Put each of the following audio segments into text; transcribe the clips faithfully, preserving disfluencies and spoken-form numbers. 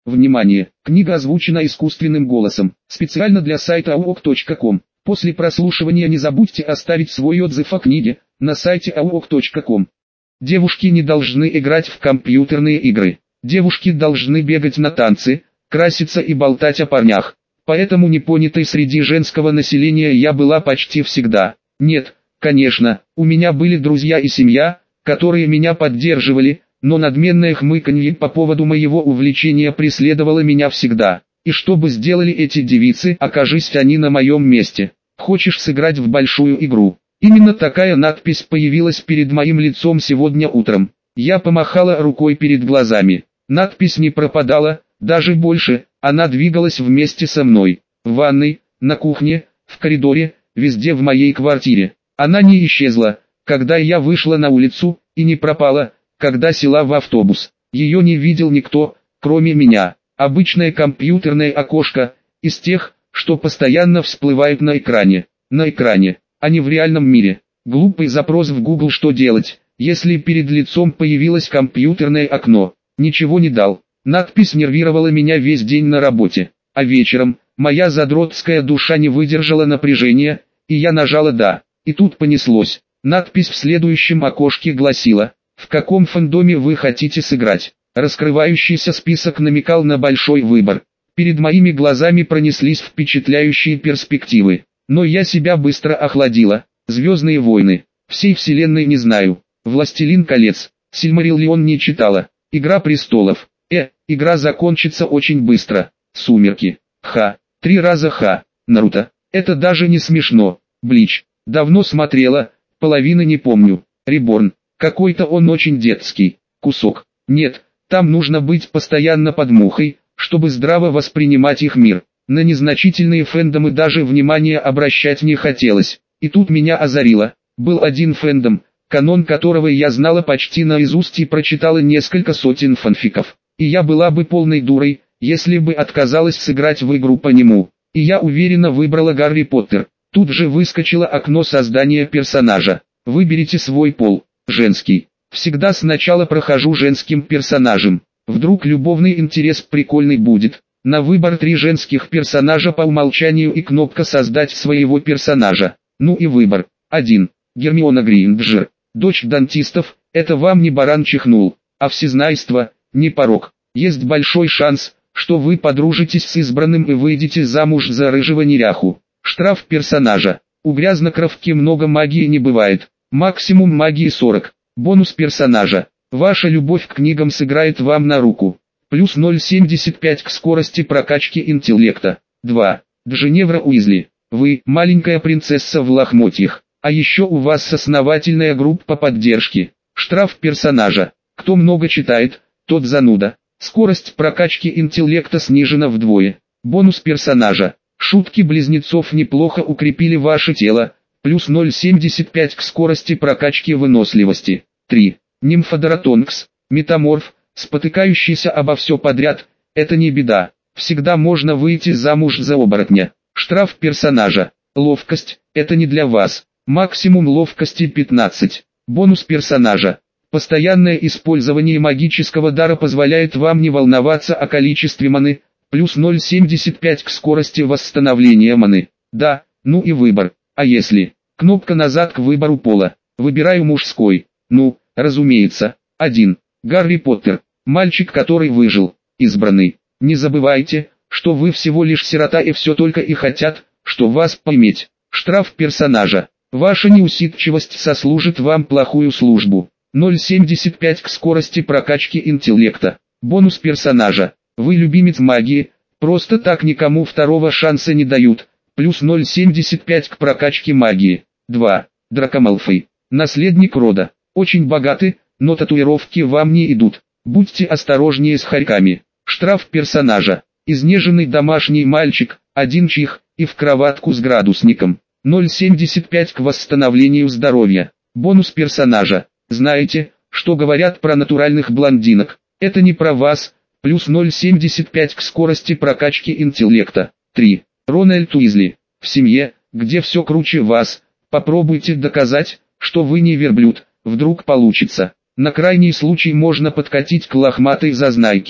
Внимание! Книга озвучена искусственным голосом, специально для сайта ауок точка ком. После прослушивания не забудьте оставить свой отзыв о книге на сайте ауок точка ком. Девушки не должны играть в компьютерные игры. Девушки должны бегать на танцы, краситься и болтать о парнях. Поэтому непонятой среди женского населения я была почти всегда. Нет, конечно, у меня были друзья и семья, которые меня поддерживали, но надменное хмыканье по поводу моего увлечения преследовало меня всегда. И что бы сделали эти девицы, окажись они на моем месте? Хочешь сыграть в большую игру? Именно такая надпись появилась перед моим лицом сегодня утром. Я помахала рукой перед глазами. Надпись не пропадала, даже больше, она двигалась вместе со мной. В ванной, на кухне, в коридоре, везде в моей квартире. Она не исчезла, когда я вышла на улицу, и не пропала, когда села в автобус. Ее не видел никто, кроме меня. Обычное компьютерное окошко, из тех, что постоянно всплывают на экране. На экране, а не в реальном мире. Глупый запрос в Google: что делать, если перед лицом появилось компьютерное окно. Ничего не дал. Надпись нервировала меня весь день на работе. А вечером, моя задротская душа не выдержала напряжения, и я нажала «да». И тут понеслось. Надпись в следующем окошке гласила: «В каком фандоме вы хотите сыграть?» Раскрывающийся список намекал на большой выбор. Перед моими глазами пронеслись впечатляющие перспективы. Но я себя быстро охладила. «Звездные войны», «Всей вселенной не знаю», «Властелин колец», «Сильмариллион» не читала, «Игра престолов», «Э, игра закончится очень быстро», «Сумерки», «Ха», «Три раза Ха», «Наруто», «Это даже не смешно», «Блич», «Давно смотрела, половины не помню», «Реборн», «Какой-то он очень детский», «Кусок». Нет, там нужно быть постоянно под мухой, чтобы здраво воспринимать их мир. На незначительные фэндомы даже внимания обращать не хотелось. И тут меня озарило. Был один фэндом, канон которого я знала почти наизусть и прочитала несколько сотен фанфиков. И я была бы полной дурой, если бы отказалась сыграть в игру по нему. И я уверенно выбрала Гарри Поттер. Тут же выскочило окно создания персонажа. Выберите свой пол, женский. Всегда сначала прохожу женским персонажем. Вдруг любовный интерес прикольный будет. На выбор три женских персонажа по умолчанию и кнопка «Создать своего персонажа». Ну и выбор. один. Гермиона Грейнджер. Дочь дантистов, это вам не баран чихнул, а всезнайство, не порок. Есть большой шанс, что вы подружитесь с избранным и выйдете замуж за рыжего неряху. Штраф персонажа. У грязнокровки много магии не бывает. Максимум магии сорок. Бонус персонажа. Ваша любовь к книгам сыграет вам на руку. Плюс ноль целых семьдесят пять к скорости прокачки интеллекта. два. Джиневра Уизли. Вы маленькая принцесса в лохмотьях. А еще у вас основательная группа поддержки. Штраф персонажа. Кто много читает, тот зануда. Скорость прокачки интеллекта снижена вдвое. Бонус персонажа. Шутки близнецов неплохо укрепили ваше тело. Плюс ноль целых семьдесят пять к скорости прокачки выносливости. три. Нимфодоротонкс. Метаморф, спотыкающийся обо все подряд. Это не беда. Всегда можно выйти замуж за оборотня. Штраф персонажа. Ловкость, это не для вас. Максимум ловкости пятнадцать. Бонус персонажа. Постоянное использование магического дара позволяет вам не волноваться о количестве маны. Плюс ноль целых семьдесят пять к скорости восстановления маны. Да, ну и выбор. А если? Кнопка назад к выбору пола. Выбираю мужской. Ну, разумеется. один. Гарри Поттер. Мальчик, который выжил. Избранный. Не забывайте, что вы всего лишь сирота и все только и хотят, что вас поиметь. Штраф персонажа. Ваша неусидчивость сослужит вам плохую службу. ноль целых семьдесят пять к скорости прокачки интеллекта. Бонус персонажа. Вы любимец магии, просто так никому второго шанса не дают. Плюс ноль целых семьдесят пять к прокачке магии. два. Драко Малфой. Наследник рода. Очень богаты, но татуировки вам не идут. Будьте осторожнее с хорьками. Штраф персонажа. Изнеженный домашний мальчик, один чих, и в кроватку с градусником. ноль целых семьдесят пять к восстановлению здоровья. Бонус персонажа. Знаете, что говорят про натуральных блондинок? Это не про вас. Плюс ноль целых семьдесят пять к скорости прокачки интеллекта. три. Рональд Уизли. В семье, где все круче вас, попробуйте доказать, что вы не верблюд, вдруг получится. На крайний случай можно подкатить к лохматой зазнайке.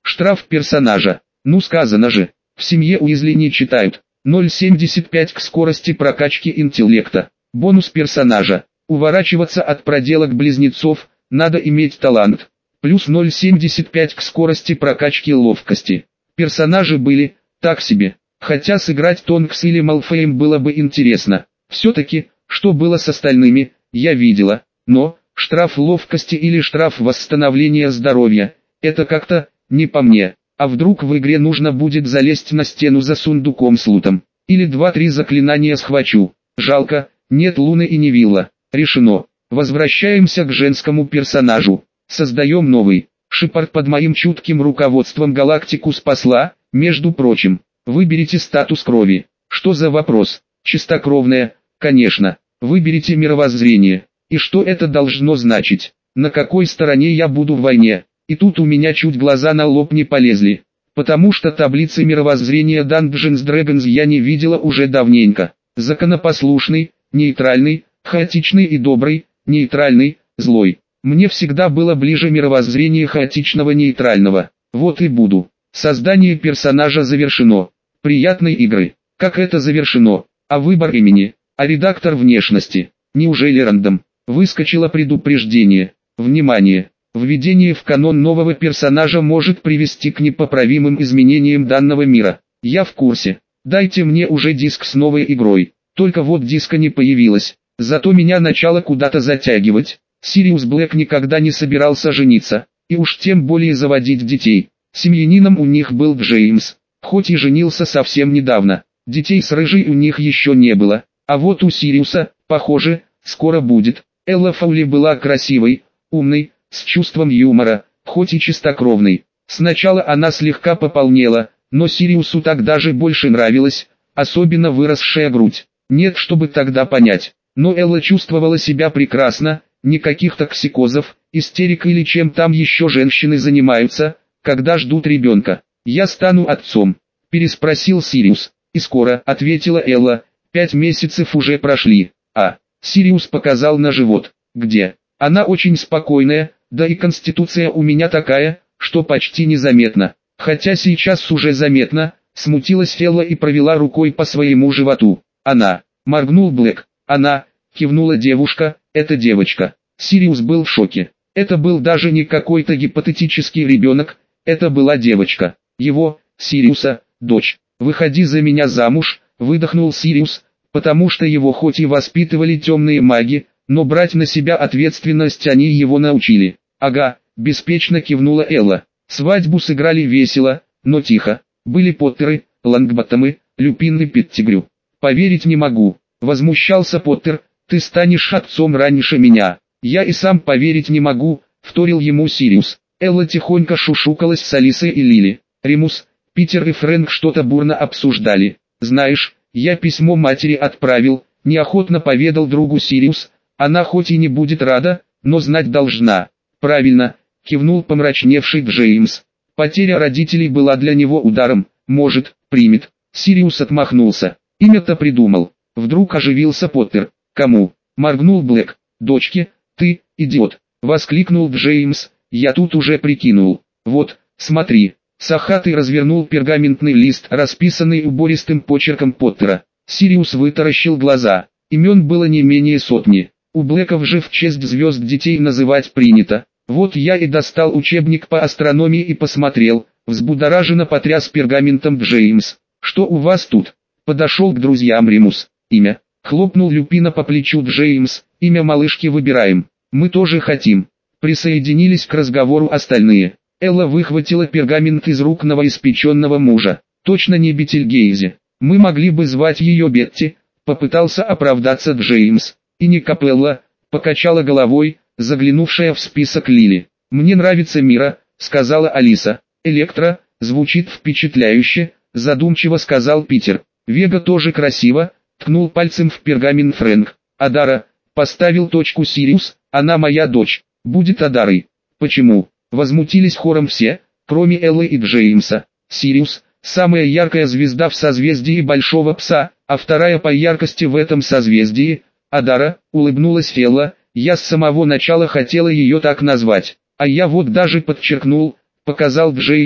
Штраф персонажа. Ну сказано же, в семье Уизли не читают. ноль целых семьдесят пять к скорости прокачки интеллекта. Бонус персонажа. Уворачиваться от проделок близнецов, надо иметь талант. Плюс ноль целых семьдесят пять к скорости прокачки ловкости. Персонажи были, так себе. Хотя сыграть Тонкс или Малфоем было бы интересно. Все-таки, что было с остальными, я видела. Но, штраф ловкости или штраф восстановления здоровья, это как-то, не по мне. А вдруг в игре нужно будет залезть на стену за сундуком с лутом. Или два-три заклинания схвачу. Жалко, нет Луны и Невилла. Решено. Возвращаемся к женскому персонажу. Создаем новый. Шепард под моим чутким руководством галактику спасла, между прочим. Выберите статус крови. Что за вопрос? Чистокровная, конечно. Выберите мировоззрение. И что это должно значить? На какой стороне я буду в войне? И тут у меня чуть глаза на лоб не полезли. Потому что таблицы мировоззрения Dungeons Dragons я не видела уже давненько. Законопослушный, нейтральный, хаотичный и добрый, нейтральный, злой. Мне всегда было ближе мировоззрение хаотичного нейтрального. Вот и буду. Создание персонажа завершено. Приятной игры. Как это завершено? А выбор имени? А редактор внешности? Неужели рандом? Выскочило предупреждение. Внимание! Введение в канон нового персонажа может привести к непоправимым изменениям данного мира. Я в курсе. Дайте мне уже диск с новой игрой. Только вот диска не появилось. Зато меня начало куда-то затягивать. Сириус Блэк никогда не собирался жениться. И уж тем более заводить детей. Семьянином у них был Джеймс. Хоть и женился совсем недавно. Детей с Рыжей у них еще не было. А вот у Сириуса, похоже, скоро будет. Элла Фаули была красивой, умной, с чувством юмора, хоть и чистокровной. Сначала она слегка пополнела, но Сириусу так даже больше нравилась, особенно выросшая грудь. Нет, чтобы тогда понять. Но Элла чувствовала себя прекрасно, никаких токсикозов, истерик или чем там еще женщины занимаются, когда ждут ребенка. «Я стану отцом», – переспросил Сириус. «И скоро», – ответила Элла, – «пять месяцев уже прошли». А, Сириус показал на живот. «Где?» «Она очень спокойная, да и конституция у меня такая, что почти незаметно. Хотя сейчас уже заметно», – смутилась Элла и провела рукой по своему животу. «Она», – моргнул Блэк. «Она», – кивнула девушка, – «это девочка». Сириус был в шоке. Это был даже не какой-то гипотетический ребенок, это была девочка. Его, Сириуса, дочь. «Выходи за меня замуж», – выдохнул Сириус, потому что его хоть и воспитывали темные маги, но брать на себя ответственность они его научили. «Ага», – беспечно кивнула Элла. Свадьбу сыграли весело, но тихо. Были Поттеры, Лонгботтомы, Люпин и Петтигрю. «Поверить не могу», – возмущался Поттер, – «ты станешь отцом раньше меня». «Я и сам поверить не могу», – вторил ему Сириус. Элла тихонько шушукалась с Алисой и Лили. Римус, Питер и Фрэнк что-то бурно обсуждали. «Знаешь, я письмо матери отправил», – неохотно поведал другу Сириус. «Она хоть и не будет рада, но знать должна». «Правильно», – кивнул помрачневший Джеймс. «Потеря родителей была для него ударом, может, примет». Сириус отмахнулся. «Имя-то придумал». Вдруг оживился Поттер. «Кому?» – моргнул Блэк. «Дочке, ты, идиот!» – воскликнул Джеймс. «Я тут уже прикинул. Вот, смотри». Сахатый развернул пергаментный лист, расписанный убористым почерком Поттера. Сириус вытаращил глаза. Имен было не менее сотни. У Блэков же в честь звезд детей называть принято. Вот я и достал учебник по астрономии и посмотрел. Взбудораженно потряс пергаментом Джеймс. «Что у вас тут?» Подошел к друзьям Римус. «Имя?» Хлопнул Люпина по плечу Джеймс. «Имя малышки выбираем. Мы тоже хотим». Присоединились к разговору остальные. Элла выхватила пергамент из рук новоиспеченного мужа. «Точно не Бетельгейзе. Мы могли бы звать ее Бетти», — попытался оправдаться Джеймс. «И не Капелла», — покачала головой, заглянувшая в список Лили. «Мне нравится Мира», — сказала Алиса. «Электро, звучит впечатляюще», — задумчиво сказал Питер. «Вега тоже красиво», — ткнул пальцем в пергамент Фрэнк. «Адара», — поставил точку Сириус, — «она моя дочь, будет Адарой». «Почему?» — возмутились хором все, кроме Эллы и Джеймса. «Сириус — самая яркая звезда в созвездии Большого Пса, а вторая по яркости в этом созвездии. Адара», — улыбнулась Элла, — «я с самого начала хотела ее так назвать. А я вот даже подчеркнул», — показал Джеймс,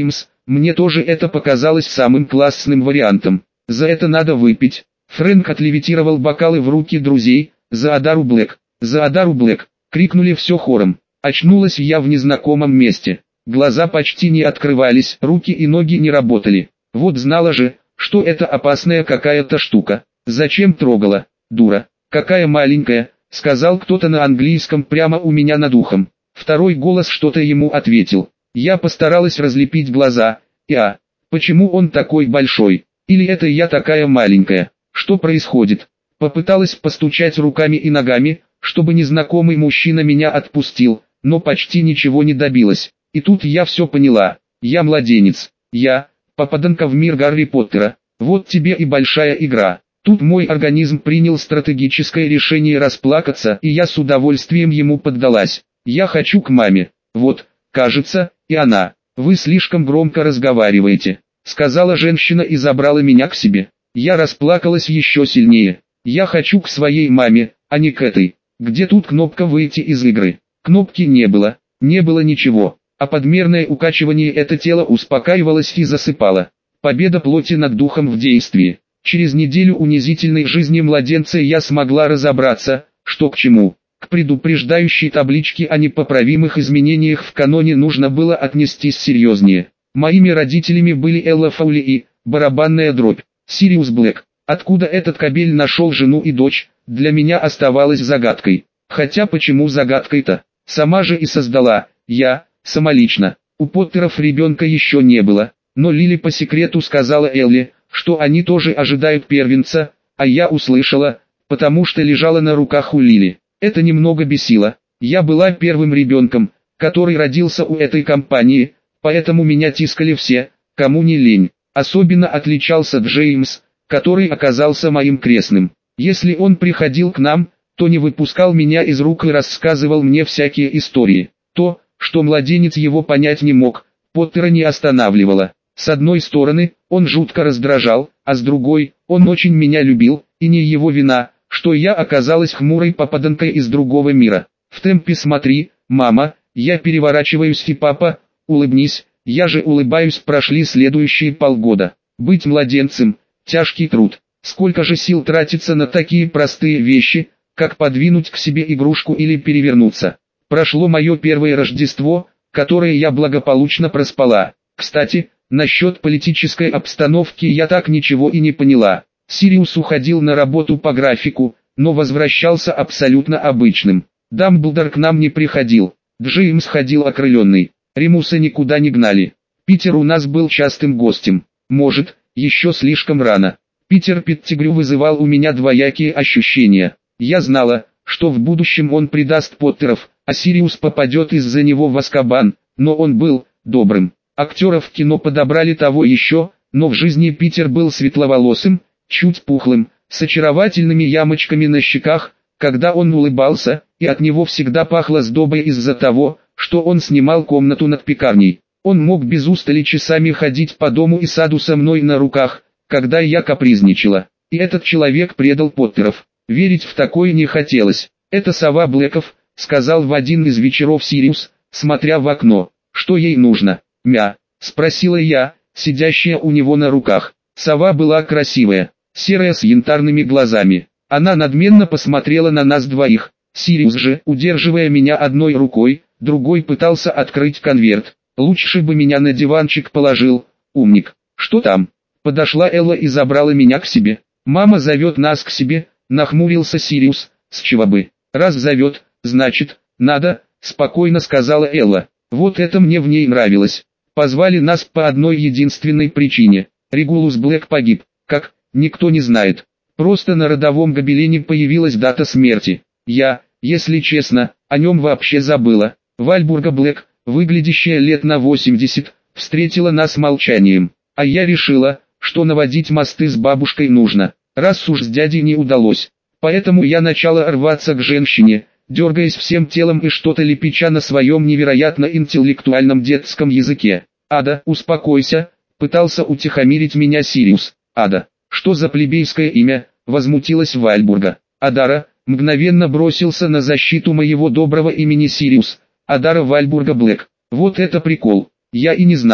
мне тоже это показалось самым классным вариантом. За это надо выпить. Фрэнк отлевитировал бокалы в руки друзей. За Адару Блэк! За Адару Блэк! Крикнули все хором. Очнулась я в незнакомом месте. Глаза почти не открывались, руки и ноги не работали. Вот знала же, что это опасная какая-то штука. Зачем трогала? Дура. Какая маленькая, сказал кто-то на английском прямо у меня над ухом. Второй голос что-то ему ответил. Я постаралась разлепить глаза. И а, почему он такой большой? Или это я такая маленькая? Что происходит? Попыталась постучать руками и ногами, чтобы незнакомый мужчина меня отпустил, но почти ничего не добилась. И тут я все поняла. Я младенец. Я, попаданка в мир Гарри Поттера. Вот тебе и большая игра. Тут мой организм принял стратегическое решение расплакаться, и я с удовольствием ему поддалась. Я хочу к маме. Вот, кажется, и она. Вы слишком громко разговариваете, сказала женщина и забрала меня к себе. Я расплакалась еще сильнее. Я хочу к своей маме, а не к этой. Где тут кнопка выйти из игры? Кнопки не было, не было ничего. А подмерное укачивание это тело успокаивалось и засыпало. Победа плоти над духом в действии. Через неделю унизительной жизни младенца я смогла разобраться, что к чему. К предупреждающей табличке о непоправимых изменениях в каноне нужно было отнестись серьезнее. Моими родителями были Элла Фаули и барабанная дробь, Сириус Блэк. Откуда этот кобель нашел жену и дочь, для меня оставалось загадкой. Хотя почему загадкой-то? Сама же и создала, я, самолично. У Поттеров ребенка еще не было, но Лили по секрету сказала Элли, что они тоже ожидают первенца, а я услышала, потому что лежала на руках у Лили. Это немного бесило. Я была первым ребенком, который родился у этой компании, поэтому меня тискали все, кому не лень. Особенно отличался Джеймс, который оказался моим крестным. Если он приходил к нам, то не выпускал меня из рук и рассказывал мне всякие истории. То, что младенец его понять не мог, Поттера не останавливало. С одной стороны, он жутко раздражал, а с другой, он очень меня любил, и не его вина, что я оказалась хмурой попаданкой из другого мира. В темпе смотри, мама, я переворачиваюсь и папа, улыбнись, я же улыбаюсь. Прошли следующие полгода. Быть младенцем – тяжкий труд. Сколько же сил тратится на такие простые вещи, как подвинуть к себе игрушку или перевернуться. Прошло мое первое Рождество, которое я благополучно проспала. Кстати, насчет политической обстановки я так ничего и не поняла. Сириус уходил на работу по графику, но возвращался абсолютно обычным. Дамблдор к нам не приходил. Джеймс ходил окрыленный. Ремуса никуда не гнали. Питер у нас был частым гостем. Может, еще слишком рано. Питер Петтигрю вызывал у меня двоякие ощущения. Я знала, что в будущем он предаст Поттеров, а Сириус попадет из-за него в Азкабан, но он был добрым. Актеров в кино подобрали того еще, но в жизни Питер был светловолосым, чуть пухлым, с очаровательными ямочками на щеках, когда он улыбался, и от него всегда пахло сдобой из-за того, что он снимал комнату над пекарней. Он мог без устали часами ходить по дому и саду со мной на руках, когда я капризничала. И этот человек предал Поттеров. Верить в такое не хотелось. «Это сова Блэков», — сказал в один из вечеров Сириус, смотря в окно. «Что ей нужно?» «Мя», — спросила я, сидящая у него на руках. Сова была красивая, серая с янтарными глазами. Она надменно посмотрела на нас двоих. Сириус же, удерживая меня одной рукой, другой пытался открыть конверт. «Лучше бы меня на диванчик положил, умник». «Что там?» Подошла Элла и забрала меня к себе. «Мама зовет нас к себе», — нахмурился Сириус. «С чего бы? Раз зовет, значит, надо», — спокойно сказала Элла. Вот это мне в ней нравилось. Позвали нас по одной единственной причине. Регулус Блэк погиб. Как? Никто не знает. Просто на родовом гобелене появилась дата смерти. Я, если честно, о нем вообще забыла. Вальбурга Блэк, выглядящая лет на восемьдесят, встретила нас молчанием. А я решила, что наводить мосты с бабушкой нужно, раз уж с дядей не удалось. Поэтому я начала рваться к женщине, дергаясь всем телом и что-то лепеча на своем невероятно интеллектуальном детском языке. «Ада, успокойся», — пытался утихомирить меня Сириус. «Ада, что за плебейское имя?» — возмутилась Вальбурга. Адара мгновенно бросился на защиту моего доброго имени Сириус. Адара Вальбурга Блэк. Вот это прикол, я и не знала.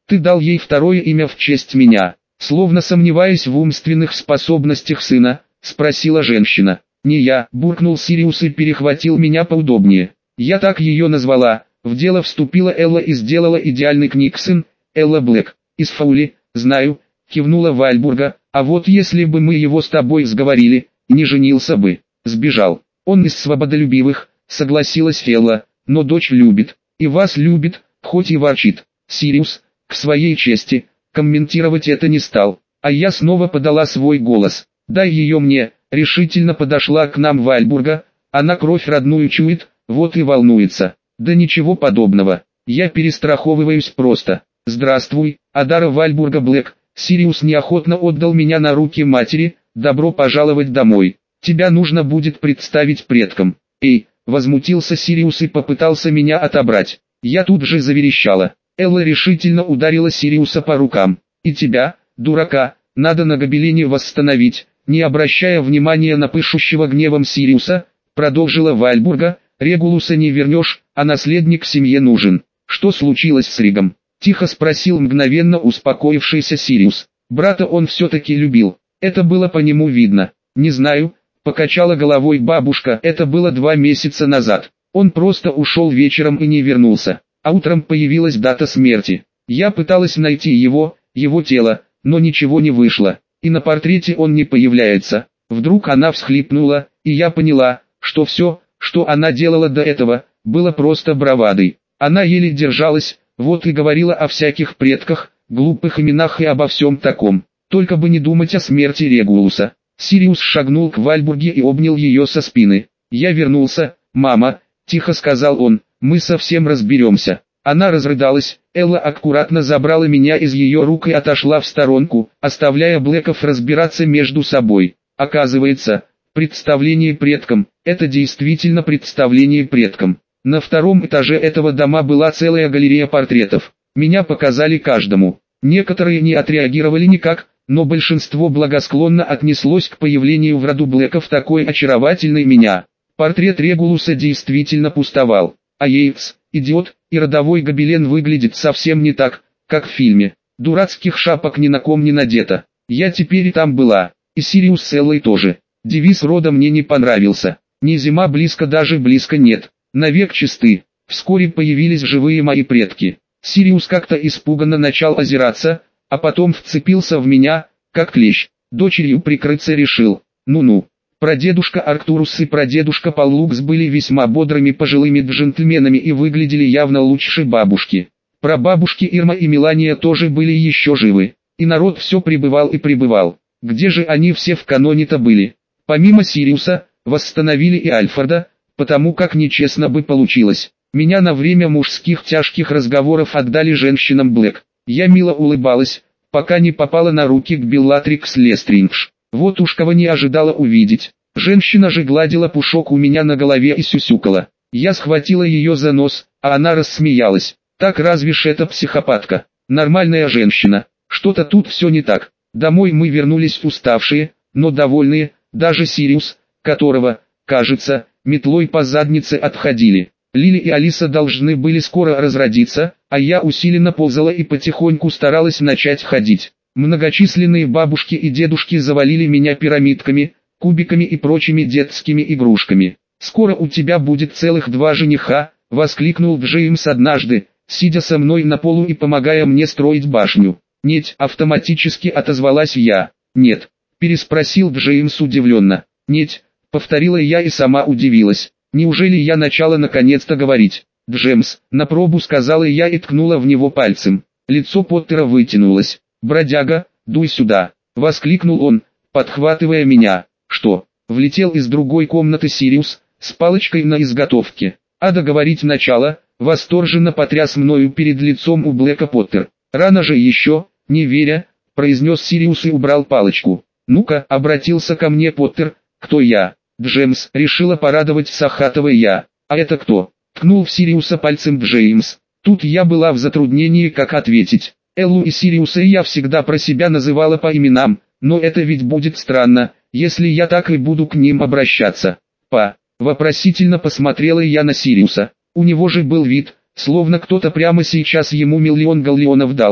Ты дал ей второе имя в честь меня. Словно сомневаясь в умственных способностях сына, спросила женщина. Не я, буркнул Сириус и перехватил меня поудобнее. Я так ее назвала. В дело вступила Элла и сделала идеальный Книксон, Элла Блэк. Из Фаули, знаю, кивнула Вальбурга, а вот если бы мы его с тобой сговорили, не женился бы, сбежал. Он из свободолюбивых, согласилась Элла, но дочь любит, и вас любит, хоть и ворчит. Сириус, к своей чести, комментировать это не стал, а я снова подала свой голос. Дай ее мне, решительно подошла к нам Вальбурга, она кровь родную чует, вот и волнуется. Да ничего подобного, я перестраховываюсь просто. Здравствуй, Адара Вальбурга Блэк. Сириус неохотно отдал меня на руки матери, добро пожаловать домой. Тебя нужно будет представить предкам. Эй, возмутился Сириус и попытался меня отобрать. Я тут же заверещала. Элла решительно ударила Сириуса по рукам. И тебя, дурака, надо на гобелене восстановить, не обращая внимания на пышущего гневом Сириуса, продолжила Вальбурга. Регулуса не вернешь, а наследник семье нужен. Что случилось с Ригом? Тихо спросил мгновенно успокоившийся Сириус. Брата он все-таки любил, это было по нему видно. Не знаю, покачала головой бабушка, это было два месяца назад. Он просто ушел вечером и не вернулся, а утром появилась дата смерти. Я пыталась найти его, его тело, но ничего не вышло, и на портрете он не появляется. Вдруг она всхлипнула, и я поняла, что все, что она делала до этого, было просто бравадой. Она еле держалась, вот и говорила о всяких предках, глупых именах и обо всем таком. Только бы не думать о смерти Регулуса. Сириус шагнул к Вальбурге и обнял ее со спины. «Я вернулся, мама», — тихо сказал он, — «мы совсем разберемся». Она разрыдалась, Элла аккуратно забрала меня из ее рук и отошла в сторонку, оставляя Блэков разбираться между собой. Оказывается, представление предкам — это действительно представление предкам. На втором этаже этого дома была целая галерея портретов. Меня показали каждому. Некоторые не отреагировали никак, но большинство благосклонно отнеслось к появлению в роду Блэков такой очаровательной меня. Портрет Регулуса действительно пустовал. А Йейтс, идиот, и родовой гобелен выглядит совсем не так, как в фильме. Дурацких шапок ни на ком не надето. Я теперь и там была, и Сириус с Эллой тоже. Девиз рода мне не понравился. Ни зима близко, даже близко нет. Навек чисты. Вскоре появились живые мои предки. Сириус как-то испуганно начал озираться, а потом вцепился в меня, как клещ. Дочерью прикрыться решил. Ну-ну. Прадедушка Арктурус и прадедушка Паллукс были весьма бодрыми пожилыми джентльменами и выглядели явно лучше бабушки. Прабабушки Ирма и Мелания тоже были еще живы. И народ все прибывал и прибывал. Где же они все в каноне-то были? Помимо Сириуса, восстановили и Альфреда, потому как нечестно бы получилось. Меня на время мужских тяжких разговоров отдали женщинам Блэк. Я мило улыбалась, пока не попала на руки к Беллатрикс Лестрингш. Вот уж кого не ожидала увидеть. Женщина же гладила пушок у меня на голове и сюсюкала. Я схватила ее за нос, а она рассмеялась. Так разве ж это психопатка? Нормальная женщина. Что-то тут все не так. Домой мы вернулись уставшие, но довольные, даже Сириус, которого, кажется, метлой по заднице отходили. Лили и Алиса должны были скоро разродиться, а я усиленно ползала и потихоньку старалась начать ходить. Многочисленные бабушки и дедушки завалили меня пирамидками, кубиками и прочими детскими игрушками. «Скоро у тебя будет целых два жениха», — воскликнул Джеймс однажды, сидя со мной на полу и помогая мне строить башню. «Нет», — автоматически отозвалась я. «Нет», — переспросил Джеймс удивленно. «Нет», — повторила я и сама удивилась. Неужели я начала наконец-то говорить? «Джеймс», — на пробу сказала я и ткнула в него пальцем. Лицо Поттера вытянулось. «Бродяга, дуй сюда», — воскликнул он, подхватывая меня. «Что?» — влетел из другой комнаты Сириус, с палочкой на изготовке. А договорить начало, восторженно потряс мною перед лицом у Блэка Поттер. «Рано же еще», — не веря, произнес Сириус и убрал палочку. «Ну-ка», — обратился ко мне Поттер, — «кто я?» «Джеймс», — решила порадовать Сахатова я. «А это кто?» — ткнул в Сириуса пальцем Джеймс. Тут я была в затруднении, как ответить. Эллу и Сириуса я всегда про себя называла по именам, но это ведь будет странно, если я так и буду к ним обращаться. «Па», — вопросительно посмотрела я на Сириуса. У него же был вид, словно кто-то прямо сейчас ему миллион галлеонов дал.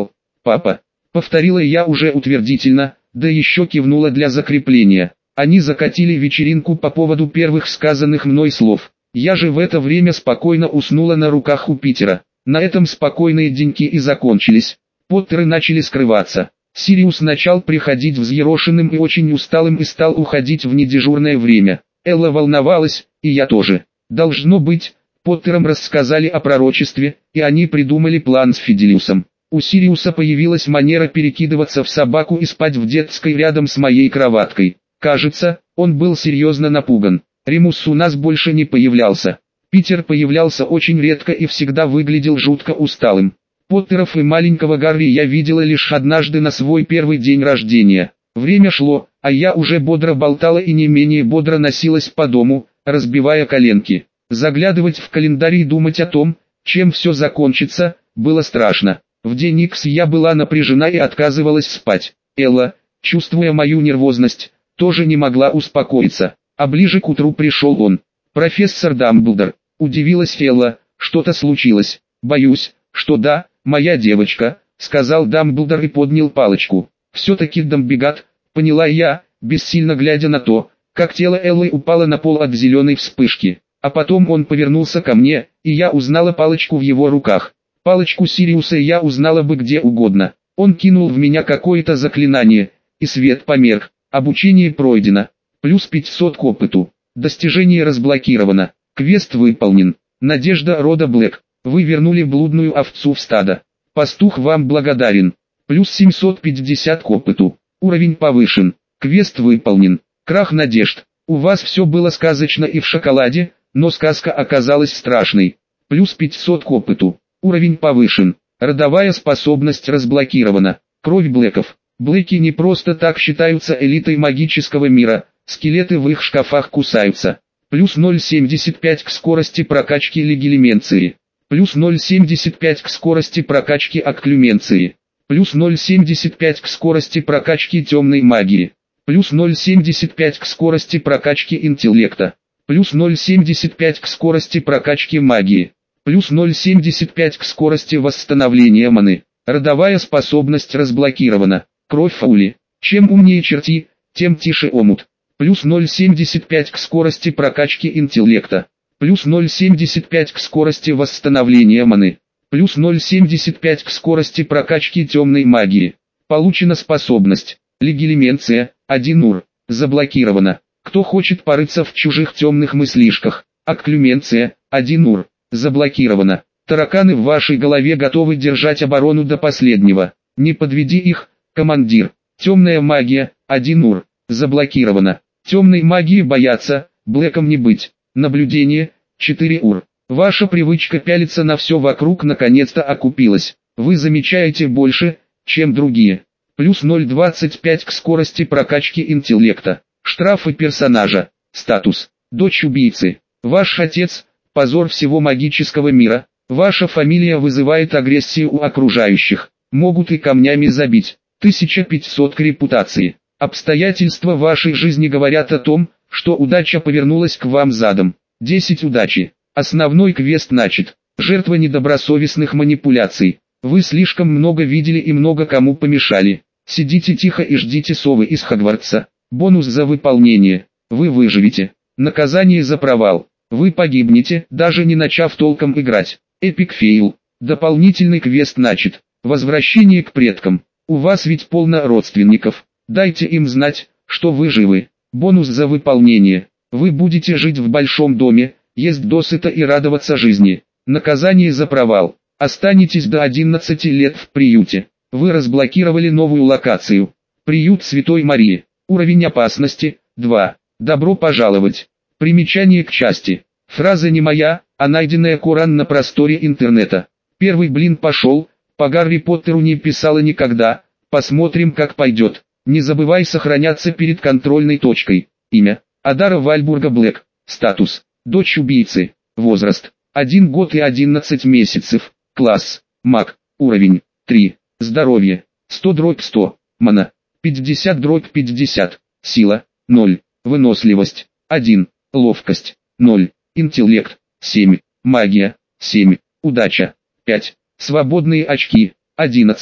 папа. Повторила я уже утвердительно, да еще кивнула для закрепления. Они закатили вечеринку по поводу первых сказанных мной слов. Я же в это время спокойно уснула на руках у Питера. На этом спокойные деньки и закончились. Поттеры начали скрываться. Сириус начал приходить взъерошенным и очень усталым и стал уходить в недежурное время. Элла волновалась, и я тоже. Должно быть, Поттерам рассказали о пророчестве, и они придумали план с Фиделиусом. У Сириуса появилась манера перекидываться в собаку и спать в детской рядом с моей кроваткой. Кажется, он был серьезно напуган. Ремус у нас больше не появлялся. Питер появлялся очень редко и всегда выглядел жутко усталым. Поттеров и маленького Гарри я видела лишь однажды на свой первый день рождения. Время шло, а я уже бодро болтала и не менее бодро носилась по дому, разбивая коленки. Заглядывать в календарь и думать о том, чем все закончится, было страшно. В день Икс я была напряжена и отказывалась спать. Элла, чувствуя мою нервозность, тоже не могла успокоиться. А ближе к утру пришел он. «Профессор Дамблдор», — удивилась Элла, — «что-то случилось?» «Боюсь, что да, моя девочка», — сказал Дамблдор и поднял палочку. «Все-таки Дамбигат», — поняла я, бессильно глядя на то, как тело Эллы упало на пол от зеленой вспышки. А потом он повернулся ко мне, и я узнала палочку в его руках. Палочку Сириуса я узнала бы где угодно. Он кинул в меня какое-то заклинание, и свет померк. Обучение пройдено. Плюс пятьсот к опыту. Достижение разблокировано. Квест выполнен. Надежда рода Блэк. Вы вернули блудную овцу в стадо. Пастух вам благодарен. Плюс семьсот пятьдесят к опыту. Уровень повышен. Квест выполнен. Крах надежд. У вас все было сказочно и в шоколаде, но сказка оказалась страшной. Плюс пятьсот к опыту. Уровень повышен. Родовая способность разблокирована. Кровь Блэков. Блэки не просто так считаются элитой магического мира, скелеты в их шкафах кусаются. Плюс ноль целых семьдесят пять к скорости прокачки легилименции. Плюс ноль целых семьдесят пять к скорости прокачки акклюменции. Плюс ноль целых семьдесят пять к скорости прокачки темной магии. Плюс ноль целых семьдесят пять к скорости прокачки интеллекта. Плюс ноль целых семьдесят пять к скорости прокачки магии. Плюс ноль целых семьдесят пять к скорости восстановления маны. Родовая способность разблокирована. Кровь Фаули. Чем умнее черти, тем тише омут. Плюс ноль целых семьдесят пять к скорости прокачки интеллекта. Плюс ноль целых семьдесят пять к скорости восстановления маны. Плюс ноль целых семьдесят пять к скорости прокачки темной магии. Получена способность. Легилименция, один ур. Заблокирована. Кто хочет порыться в чужих темных мыслишках? Акклюменция, один ур. Заблокировано. Тараканы в вашей голове готовы держать оборону до последнего. Не подведи их, командир. Темная магия, один ур. Заблокировано. Темной магии бояться, Блэком не быть. Наблюдение, четыре ур. Ваша привычка пялиться на все вокруг наконец-то окупилась. Вы замечаете больше, чем другие. Плюс ноль целых двадцать пять к скорости прокачки интеллекта. Штрафы персонажа. Статус. Дочь убийцы. Ваш отец – позор всего магического мира. Ваша фамилия вызывает агрессию у окружающих. Могут и камнями забить. тысяча пятьсот к репутации. Обстоятельства вашей жизни говорят о том, что удача повернулась к вам задом. десять удачи. Основной квест начат. Жертва недобросовестных манипуляций. Вы слишком много видели и много кому помешали. Сидите тихо и ждите совы из Хогвартса. Бонус за выполнение. Вы выживете. Наказание за провал. Вы погибнете, даже не начав толком играть. Эпик фейл. Дополнительный квест начат. Возвращение к предкам. У вас ведь полно родственников. Дайте им знать, что вы живы. Бонус за выполнение. Вы будете жить в большом доме, есть досыта и радоваться жизни. Наказание за провал. Останетесь до одиннадцати лет в приюте. Вы разблокировали новую локацию. Приют Святой Марии. Уровень опасности – два. Добро пожаловать. Примечание к части. Фраза не моя, а найденная Коран на просторе интернета. Первый блин пошел, по Гарри Поттеру не писала никогда, посмотрим как пойдет. Не забывай сохраняться перед контрольной точкой. Имя. Адара Вальбурга Блэк. Статус. Дочь убийцы. Возраст. один год и одиннадцать месяцев. Класс. Маг. Уровень. три. Здоровье. сто дробь сто. Мана. пятьдесят дробь пятьдесят. Сила. ноль. Выносливость. один. Ловкость. ноль. Интеллект. семь. Магия. семь. Удача. пять. Свободные очки. одиннадцать.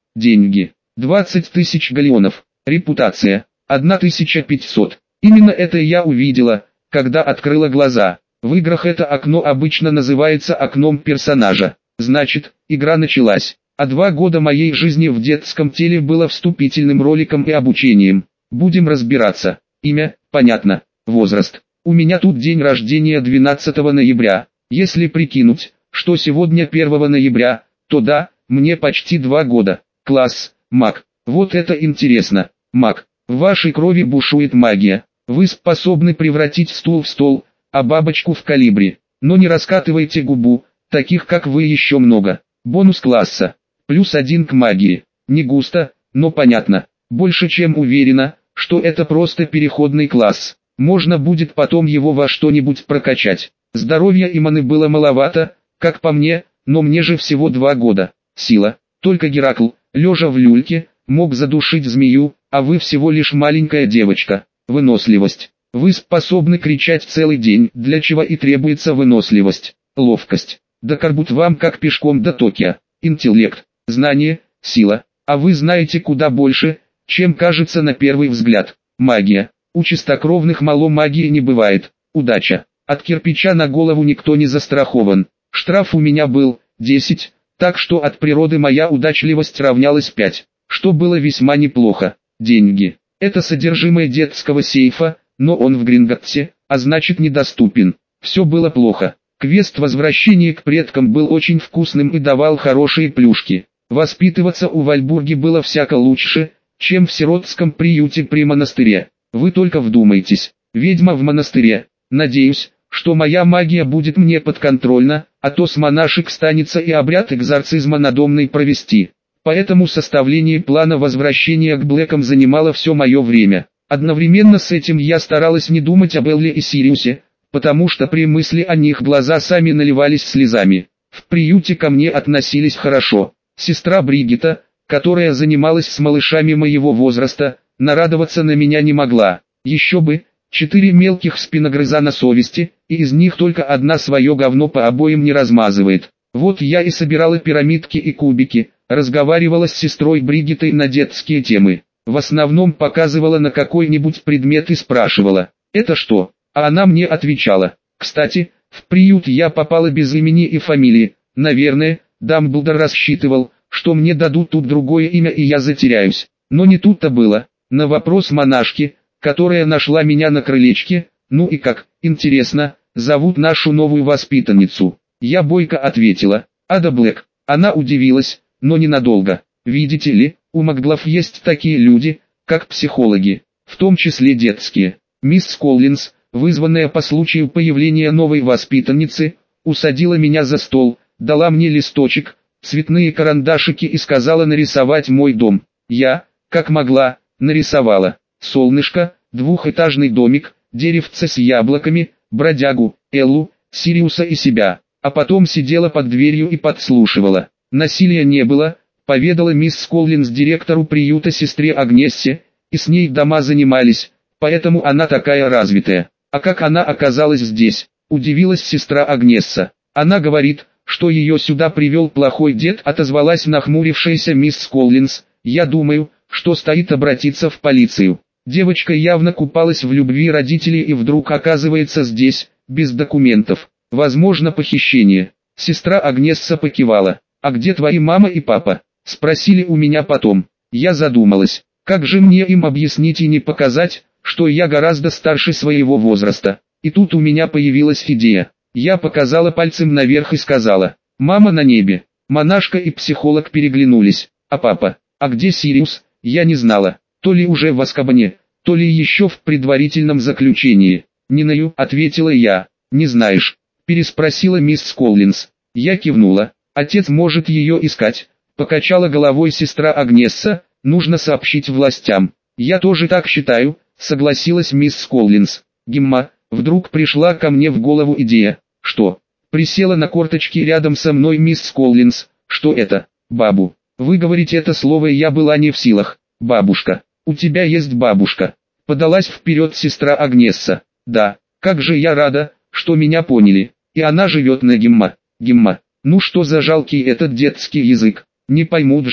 Деньги. двадцать тысяч галеонов. Репутация. тысяча пятьсот. Именно это я увидела, когда открыла глаза. В играх это окно обычно называется окном персонажа. Значит, игра началась. А два года моей жизни в детском теле было вступительным роликом и обучением. Будем разбираться. Имя, понятно. Возраст. У меня тут день рождения двенадцатого ноября. Если прикинуть, что сегодня первого ноября, то да, мне почти два года. Класс, маг. Вот это интересно. Маг. В вашей крови бушует магия. Вы способны превратить стул в стол, а бабочку в колибри. Но не раскатывайте губу, таких как вы еще много. Бонус класса. Плюс один к магии. Не густо, но понятно. Больше чем уверена, что это просто переходный класс. Можно будет потом его во что-нибудь прокачать. Здоровья и маны было маловато, как по мне, но мне же всего два года. Сила. Только Геракл, лежа в люльке, мог задушить змею, а вы всего лишь маленькая девочка. Выносливость. Вы способны кричать целый день, для чего и требуется выносливость. Ловкость. Да карбут вам как пешком до Токио. Интеллект. Знание, сила. А вы знаете куда больше, чем кажется на первый взгляд. Магия. У чистокровных мало магии не бывает. Удача. От кирпича на голову никто не застрахован. Штраф у меня был десять, так что от природы моя удачливость равнялась пять, что было весьма неплохо. Деньги. Это содержимое детского сейфа, но он в Гринготте, а значит недоступен. Все было плохо. Квест возвращения к предкам был очень вкусным и давал хорошие плюшки. Воспитываться у Вальбурги было всяко лучше, чем в сиротском приюте при монастыре. Вы только вдумайтесь, ведьма в монастыре. Надеюсь, что моя магия будет мне подконтрольна, а то с монашек станется и обряд экзорцизма надомной провести. Поэтому составление плана возвращения к Блэкам занимало все мое время. Одновременно с этим я старалась не думать об Элле и Сириусе, потому что при мысли о них глаза сами наливались слезами. В приюте ко мне относились хорошо. Сестра Бригитта, которая занималась с малышами моего возраста, нарадоваться на меня не могла. Еще бы, четыре мелких спиногрыза на совести, и из них только одна свое говно по обоим не размазывает. Вот я и собирала пирамидки и кубики, разговаривала с сестрой Бригиттой на детские темы. В основном показывала на какой-нибудь предмет и спрашивала: «Это что?», а она мне отвечала. Кстати, в приют я попала без имени и фамилии. Наверное, Дамблдор рассчитывал, что мне дадут тут другое имя и я затеряюсь. Но не тут-то было. На вопрос монашки, которая нашла меня на крылечке: «Ну и как, интересно, зовут нашу новую воспитанницу?» Я бойко ответила: «Ада Блэк». Она удивилась, но ненадолго. Видите ли, у маглов есть такие люди, как психологи, в том числе детские. Мисс Коллинз, вызванная по случаю появления новой воспитанницы, усадила меня за стол, дала мне листочек, цветные карандашики и сказала нарисовать мой дом. Я, как могла, нарисовала солнышко, двухэтажный домик, деревце с яблоками, бродягу, Эллу, Сириуса и себя. А потом сидела под дверью и подслушивала. Насилия не было, поведала мисс Коллинз директору приюта сестре Агнессе, и с ней дома занимались, поэтому она такая развитая. А как она оказалась здесь? Удивилась сестра Агнесса. Она говорит, что ее сюда привел плохой дед, отозвалась нахмурившаяся мисс Коллинз. Я думаю, что стоит обратиться в полицию. Девочка явно купалась в любви родителей и вдруг оказывается здесь, без документов. Возможно, похищение. Сестра Агнесса покивала. «А где твои мама и папа?» — спросили у меня потом. Я задумалась, как же мне им объяснить и не показать, что я гораздо старше своего возраста. И тут у меня появилась идея. Я показала пальцем наверх и сказала: «Мама на небе». Монашка и психолог переглянулись. «А папа? А где Сириус?» Я не знала. То ли уже в Азкабане, то ли еще в предварительном заключении. «Не знаю», — ответила я. «Не знаешь?» — переспросила мисс Коллинз. Я кивнула. «Отец может ее искать», — покачала головой сестра Агнесса. «Нужно сообщить властям». «Я тоже так считаю», — согласилась мисс Коллинз. «Гимма», вдруг пришла ко мне в голову идея. «Что?» Присела на корточки рядом со мной мисс Коллинз. «Что это?» «Бабу». Выговорить это слово я была не в силах. «Бабушка. У тебя есть бабушка?» Подалась вперед сестра Агнесса. «Да. Как же я рада, что меня поняли. И она живет на Гимма». «Гимма. Ну что за жалкий этот детский язык? Не поймут же».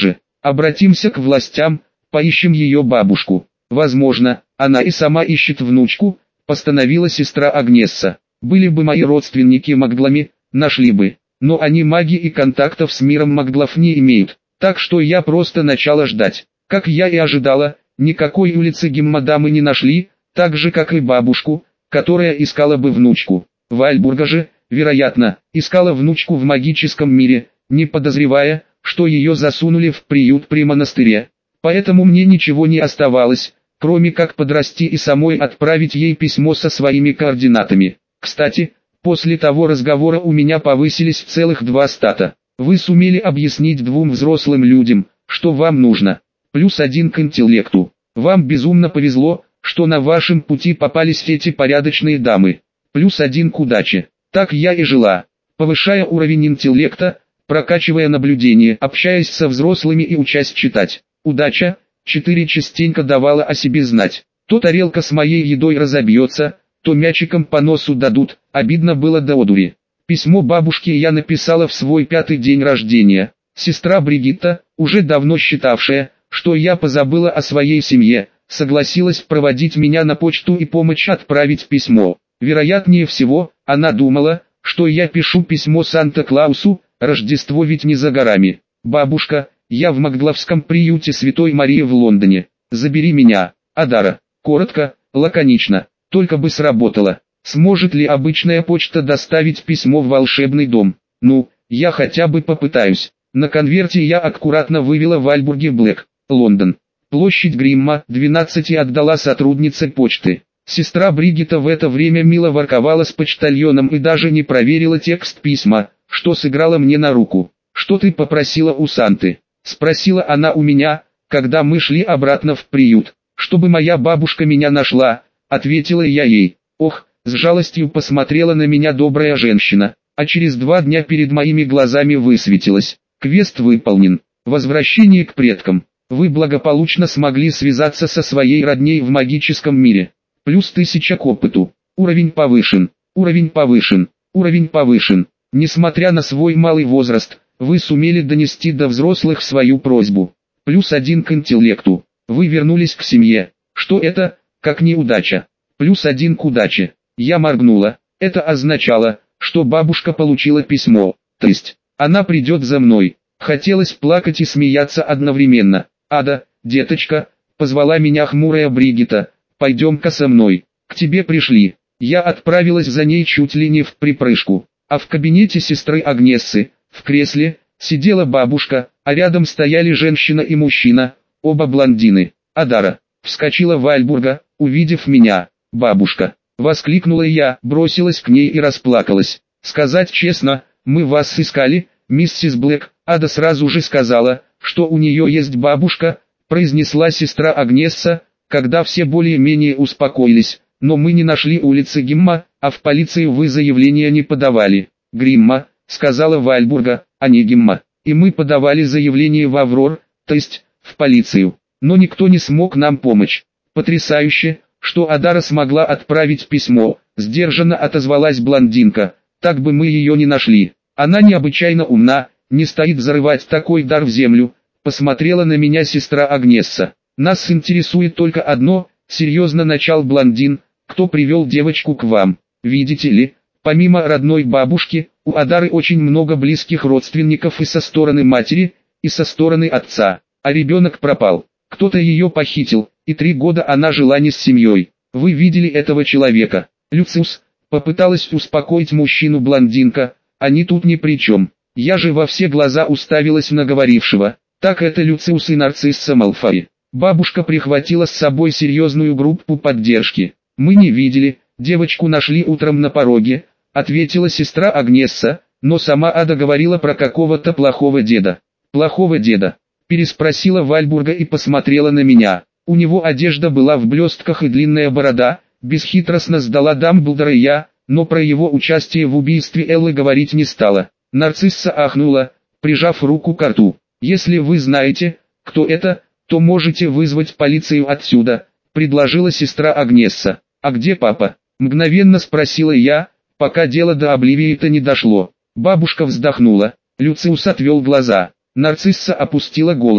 Обратимся к властям, поищем ее бабушку. Возможно, она и сама ищет внучку, постановила сестра Агнесса. Были бы мои родственники маглами, нашли бы. Но они маги и контактов с миром маглов не имеют. Так что я просто начала ждать. Как я и ожидала, никакой улицы Гиммадамы не нашли, так же как и бабушку, которая искала бы внучку. Вальбурга же, вероятно, искала внучку в магическом мире, не подозревая, что ее засунули в приют при монастыре. Поэтому мне ничего не оставалось, кроме как подрасти и самой отправить ей письмо со своими координатами. Кстати, после того разговора у меня повысились целых два стата. Вы сумели объяснить двум взрослым людям, что вам нужно. Плюс один к интеллекту. Вам безумно повезло, что на вашем пути попались эти порядочные дамы. Плюс один к удаче. Так я и жила, повышая уровень интеллекта, прокачивая наблюдение, общаясь со взрослыми и учась читать. Удача, четыре частенько давала о себе знать. То тарелка с моей едой разобьется, то мячиком по носу дадут, обидно было до одури. Письмо бабушке я написала в свой пятый день рождения. Сестра Бригитта, уже давно считавшая, что я позабыла о своей семье, согласилась проводить меня на почту и помочь отправить письмо. Вероятнее всего, она думала, что я пишу письмо Санта-Клаусу, Рождество ведь не за горами. Бабушка, я в Магловском приюте Святой Марии в Лондоне. Забери меня, Адара. Коротко, лаконично, только бы сработало. Сможет ли обычная почта доставить письмо в волшебный дом? Ну, я хотя бы попытаюсь. На конверте я аккуратно вывела Вальбурге Блэк, Лондон. Площадь Гримма, двенадцать, и отдала сотруднице почты. Сестра Бригитта в это время мило ворковала с почтальоном и даже не проверила текст письма, что сыграло мне на руку. «Что ты попросила у Санты?» — спросила она у меня, когда мы шли обратно в приют. «Чтобы моя бабушка меня нашла», — ответила я ей. Ох, с жалостью посмотрела на меня добрая женщина, а через два дня перед моими глазами высветилось. Квест выполнен. Возвращение к предкам. Вы благополучно смогли связаться со своей родней в магическом мире. Плюс тысяча к опыту. Уровень повышен. Уровень повышен. Уровень повышен. Несмотря на свой малый возраст, вы сумели донести до взрослых свою просьбу. Плюс один к интеллекту. Вы вернулись к семье. Что это, как неудача? Плюс один к удаче. Я моргнула. Это означало, что бабушка получила письмо. То есть, она придет за мной. Хотелось плакать и смеяться одновременно. «Ада, деточка», — позвала меня хмурая Бригитта, — «пойдем-ка со мной. К тебе пришли». Я отправилась за ней чуть ли не в припрыжку. А в кабинете сестры Агнессы, в кресле, сидела бабушка, а рядом стояли женщина и мужчина, оба блондины. «Адара», — вскочила Вальбурга, увидев меня. «Бабушка», — воскликнула я, бросилась к ней и расплакалась. «Сказать честно, мы вас искали, миссис Блэк». Ада сразу же сказала, что у нее есть бабушка, произнесла сестра Агнесса, когда все более-менее успокоились. «Но мы не нашли улицы Гимма, а в полицию вы заявление не подавали». «Гримма», — сказала Вальбурга, — «а не Гимма. И мы подавали заявление в Аврор, то есть, в полицию. Но никто не смог нам помочь». «Потрясающе, что Адара смогла отправить письмо», — сдержанно отозвалась блондинка. «Так бы мы ее не нашли. Она необычайно умна, не стоит зарывать такой дар в землю», — посмотрела на меня сестра Агнесса. «Нас интересует только одно», — серьезно начал блондин, — «кто привел девочку к вам? Видите ли, помимо родной бабушки, у Адары очень много близких родственников и со стороны матери, и со стороны отца, а ребенок пропал. Кто-то ее похитил, и три года она жила не с семьей. Вы видели этого человека?» «Люциус», — попыталась успокоить мужчину блондинка, — «они тут ни при чем. Я же во все глаза уставилась на говорившего. Так это Люциус и Нарцисса Малфой». Бабушка прихватила с собой серьезную группу поддержки. «Мы не видели, девочку нашли утром на пороге», — ответила сестра Агнесса, но сама Ада говорила про какого-то плохого деда. «Плохого деда?» — переспросила Вальбурга и посмотрела на меня. У него одежда была в блестках и длинная борода, бесхитростно сдала Дамблдора и я, но про его участие в убийстве Эллы говорить не стала. Нарцисса ахнула, прижав руку к рту. «Если вы знаете, кто это, то можете вызвать полицию отсюда», — предложила сестра Агнесса. «А где папа?» — мгновенно спросила я, пока дело до Обливии-то не дошло. Бабушка вздохнула, Люциус отвел глаза, Нарцисса опустила голову.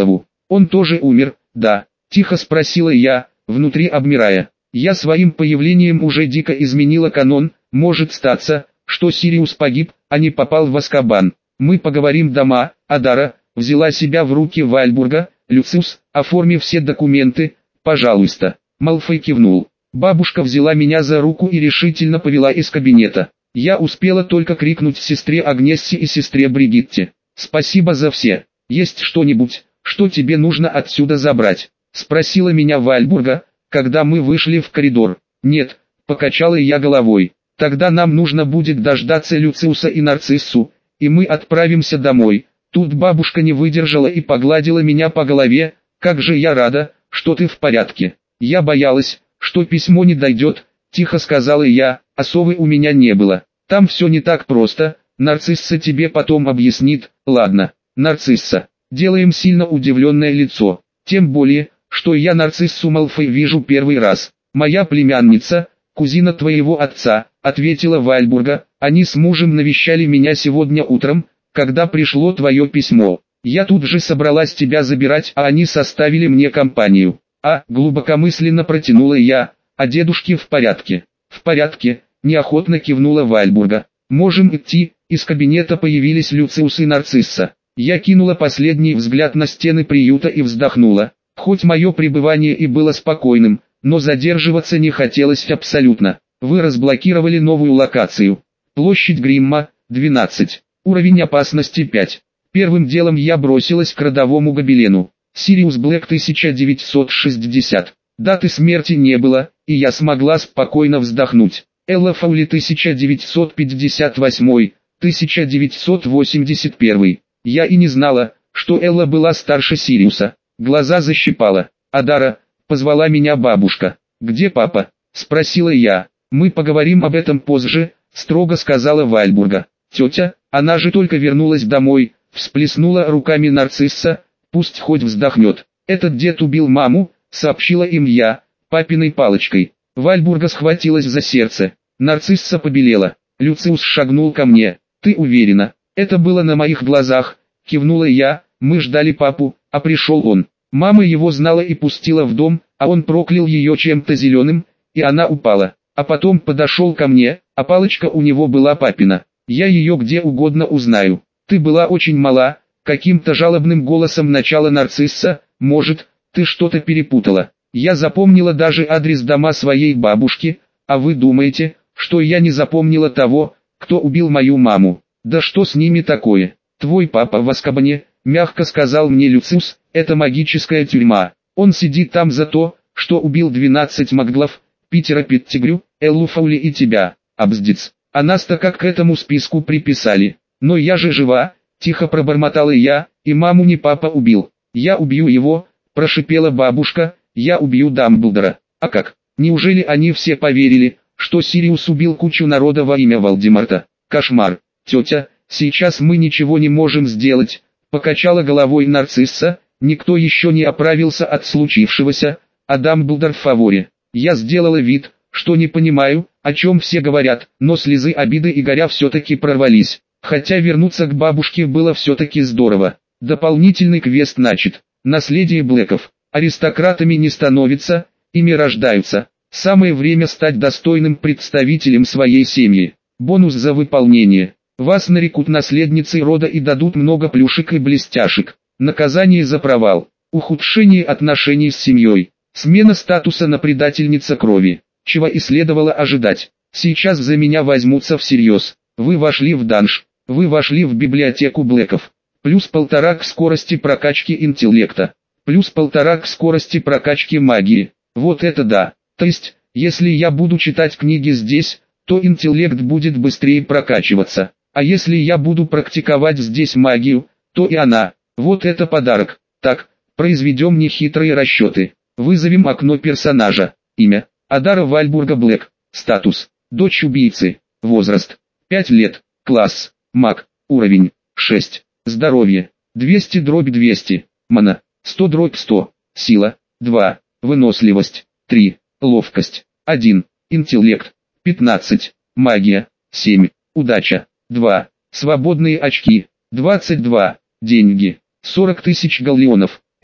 Он тоже умер, да? Тихо спросила я, внутри обмирая. Я своим появлением уже дико изменила канон, может статься, что Сириус погиб, а не попал в Азкабан. Мы поговорим дома, Адара, взяла себя в руки Вальбурга. Люциус, оформи все документы, пожалуйста. Малфой кивнул. Бабушка взяла меня за руку и решительно повела из кабинета. Я успела только крикнуть сестре Агнессе и сестре Бригитте: «Спасибо за все. Есть что-нибудь, что тебе нужно отсюда забрать?» Спросила меня Вальбурга, когда мы вышли в коридор. «Нет», покачала я головой. «Тогда нам нужно будет дождаться Люциуса и Нарциссу, и мы отправимся домой». Тут бабушка не выдержала и погладила меня по голове. «Как же я рада, что ты в порядке». «Я боялась, что письмо не дойдет», тихо сказала я, «а совы у меня не было. Там все не так просто, Нарцисса тебе потом объяснит». «Ладно, Нарцисса». Делаем сильно удивленное лицо. «Тем более, что я Нарциссу Малфой вижу первый раз». «Моя племянница, кузина твоего отца», ответила Вальбурга. «Они с мужем навещали меня сегодня утром, когда пришло твое письмо. Я тут же собралась тебя забирать, а они составили мне компанию». «А», глубокомысленно протянула я, «а дедушки в порядке?» «В порядке», неохотно кивнула Вальбурга. «Можем идти». Из кабинета появились Люциус и Нарцисса. Я кинула последний взгляд на стены приюта и вздохнула. Хоть мое пребывание и было спокойным, но задерживаться не хотелось абсолютно. Вы разблокировали новую локацию. Площадь Гримма, двенадцать. Уровень опасности пять. Первым делом я бросилась к родовому гобелену. Сириус Блэк тысяча девятьсот шестьдесят. Даты смерти не было, и я смогла спокойно вздохнуть. Элла Фаули тысяча девятьсот пятьдесят восемь, тысяча девятьсот восемьдесят один. Я и не знала, что Элла была старше Сириуса. Глаза защипала. «Адара», позвала меня бабушка. «Где папа?» спросила я. «Мы поговорим об этом позже», строго сказала Вальбурга. «Тетя, она же только вернулась домой», всплеснула руками Нарцисса, «пусть хоть вздохнет. Этот дед убил маму», сообщила им я, папиной палочкой. Вальбурга схватилась за сердце. Нарцисса побелела. Люциус шагнул ко мне. «Ты уверена?» «Это было на моих глазах», кивнула я. «Мы ждали папу, а пришел он. Мама его знала и пустила в дом, а он проклял ее чем-то зеленым, и она упала. А потом подошел ко мне, а палочка у него была папина. Я ее где угодно узнаю». «Ты была очень мала», каким-то жалобным голосом начала Нарцисса. «Может, ты что-то перепутала? Я запомнила даже адрес дома своей бабушки, а вы думаете, что я не запомнила того, кто убил мою маму? Да что с ними такое? Твой папа в Азкабане», мягко сказал мне Люциус, «это магическая тюрьма. Он сидит там за то, что убил двенадцать маглов, Питера Петтигрю, Эллу Фаули и тебя, Абздец. А нас-то как к этому списку приписали? Но я же жива», тихо пробормотала я, «и маму не папа убил». «Я убью его», прошипела бабушка, «я убью Дамблдора». «А как? Неужели они все поверили, что Сириус убил кучу народа во имя Волдеморта? Кошмар. Тетя, сейчас мы ничего не можем сделать», покачала головой Нарцисса. «Никто еще не оправился от случившегося, а Дамблдор в фаворе». Я сделала вид, что не понимаю, о чем все говорят, но слезы обиды и горя все-таки прорвались. Хотя вернуться к бабушке было все-таки здорово. Дополнительный квест начат. Наследие Блэков. Аристократами не становятся, ими рождаются. Самое время стать достойным представителем своей семьи. Бонус за выполнение. Вас нарекут наследницей рода и дадут много плюшек и блестяшек. Наказание за провал. Ухудшение отношений с семьей. Смена статуса на предательница крови. Чего и следовало ожидать. Сейчас за меня возьмутся всерьез. Вы вошли в данж. Вы вошли в библиотеку Блэков. Плюс полтора к скорости прокачки интеллекта. Плюс полтора к скорости прокачки магии. Вот это да. То есть, если я буду читать книги здесь, то интеллект будет быстрее прокачиваться. А если я буду практиковать здесь магию, то и она. Вот это подарок. Так, произведем нехитрые расчеты. Вызовем окно персонажа. Имя: Адара Вальбурга Блэк. Статус: дочь убийцы. Возраст: пять лет. Класс: маг. Уровень: шесть. Здоровье: двести дробь двести. Мана: сто дробь сто. Сила: два. Выносливость: три. Ловкость: один. Интеллект: пятнадцать. Магия: семь. Удача: два. Свободные очки: двадцать два. Деньги: сорок тысяч галлеонов.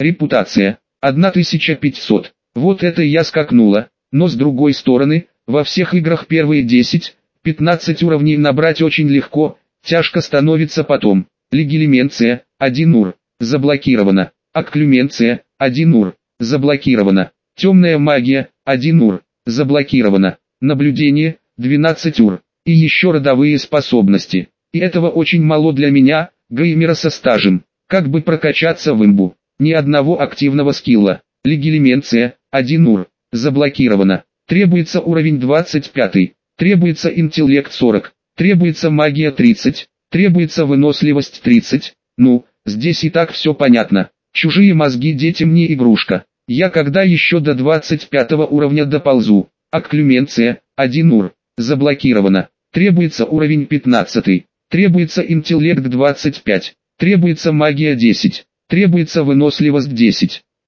Репутация тысяча пятьсот. Вот это я скакнула, но с другой стороны, во всех играх первые десять-пятнадцать уровней набрать очень легко, тяжко становится потом. Легилименция, один ур, заблокировано. Акклюменция, один ур, заблокировано. Темная магия, один ур, заблокировано. Наблюдение, двенадцать ур. И еще родовые способности. И этого очень мало для меня, геймера со стажем. Как бы прокачаться в имбу? Ни одного активного скилла. Легилименция, один ур, заблокировано. Требуется уровень двадцать пять. Требуется интеллект сорок. Требуется магия тридцать. Требуется выносливость тридцать. Ну, здесь и так все понятно. Чужие мозги детям не игрушка. Я когда еще до двадцать пятого уровня доползу? Акклюменция, один ур, заблокировано. Требуется уровень пятнадцать. Требуется интеллект двадцать пять. Требуется магия десять. Требуется выносливость десять.